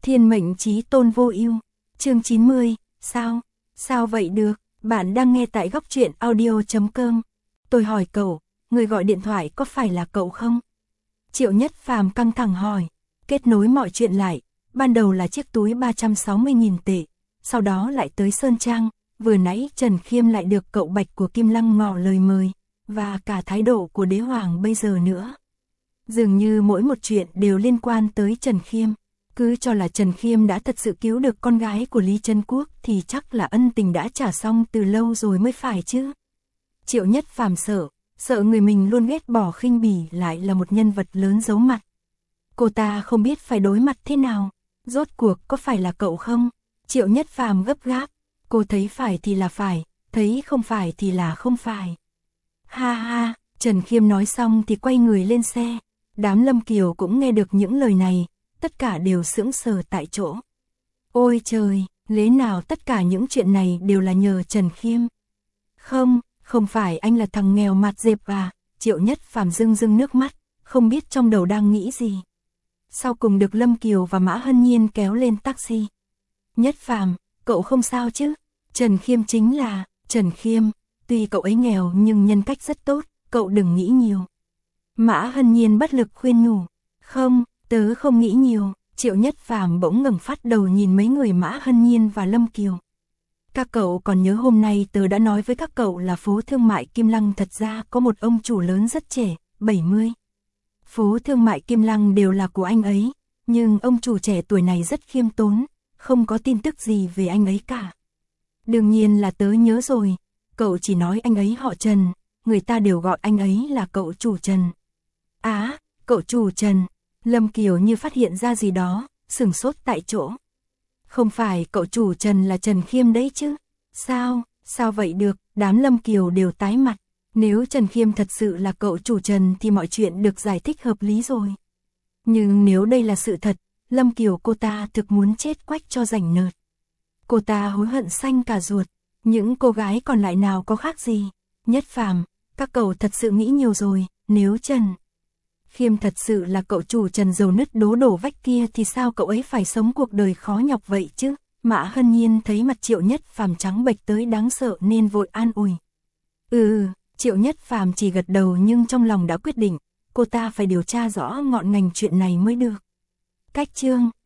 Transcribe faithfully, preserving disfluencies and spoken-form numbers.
Thiên mệnh chí tôn vô ưu. Chương chín mươi, sao? Sao vậy được? Bạn đang nghe tại góc truyện audio chấm com. Tôi hỏi cậu, người gọi điện thoại có phải là cậu không? Triệu Nhất Phàm căng thẳng hỏi. Kết nối mọi chuyện lại, ban đầu là chiếc túi ba trăm sáu mươi nghìn tệ, sau đó lại tới Sơn Trang, vừa nãy Trần Khiêm lại được cậu Bạch của Kim Lăng ngỏ lời mời, và cả thái độ của đế hoàng bây giờ nữa. Dường như mỗi một chuyện đều liên quan tới Trần Khiêm. Cứ cho là Trần Khiêm đã thật sự cứu được con gái của Lý Trấn Quốc thì chắc là ân tình đã trả xong từ lâu rồi mới phải chứ. Triệu Nhất Phàm sợ, sợ người mình luôn ghét bỏ khinh bỉ lại là một nhân vật lớn giấu mặt. Cô ta không biết phải đối mặt thế nào, rốt cuộc có phải là cậu không? Triệu Nhất Phàm gấp gáp, cô thấy phải thì là phải, thấy không phải thì là không phải. Ha ha, Trần Khiêm nói xong thì quay người lên xe, đám Lâm Kiều cũng nghe được những lời này, tất cả đều sững sờ tại chỗ. Ôi trời, lẽ nào tất cả những chuyện này đều là nhờ Trần Khiêm? Không, không phải anh là thằng nghèo mặt dẹp à? Triệu Nhất Phàm rưng rưng nước mắt, không biết trong đầu đang nghĩ gì. Sau cùng được Lâm Kiều và Mã Hân Nhiên kéo lên taxi. Nhất Phàm, cậu không sao chứ? Trần Khiêm chính là, Trần Khiêm, tuy cậu ấy nghèo nhưng nhân cách rất tốt, cậu đừng nghĩ nhiều. Mã Hân Nhiên bất lực khuyên nhủ. Không, tớ không nghĩ nhiều. Triệu Nhất Phàm bỗng ngẩng phát đầu nhìn mấy người Mã Hân Nhiên và Lâm Kiều. Các cậu còn nhớ hôm nay tớ đã nói với các cậu là phố thương mại Kim Lăng thật ra có một ông chủ lớn rất trẻ, bảy mươi. Phố thương mại Kim Lăng đều là của anh ấy, nhưng ông chủ trẻ tuổi này rất khiêm tốn, không có tin tức gì về anh ấy cả. Đương nhiên là tớ nhớ rồi, cậu chỉ nói anh ấy họ Trần, người ta đều gọi anh ấy là cậu chủ Trần. Á, à, cậu chủ Trần. Lâm Kiều như phát hiện ra gì đó, sửng sốt tại chỗ. Không phải cậu chủ Trần là Trần Khiêm đấy chứ? Sao, sao vậy được? Đám Lâm Kiều đều tái mặt. Nếu Trần Khiêm thật sự là cậu chủ Trần thì mọi chuyện được giải thích hợp lý rồi. Nhưng nếu đây là sự thật, Lâm Kiều cô ta thực muốn chết quách cho rảnh nợt. Cô ta hối hận xanh cả ruột. Những cô gái còn lại nào có khác gì? Nhất Phàm, các cậu thật sự nghĩ nhiều rồi, nếu Trần Khiêm thật sự là cậu chủ Trần dầu nứt đố đổ vách kia thì sao cậu ấy phải sống cuộc đời khó nhọc vậy chứ? Mã Hân Nhiên thấy mặt Triệu Nhất Phàm trắng bệch tới đáng sợ nên vội an ủi. Ừ, Triệu Nhất Phàm chỉ gật đầu nhưng trong lòng đã quyết định, cô ta phải điều tra rõ ngọn ngành chuyện này mới được. Cách chương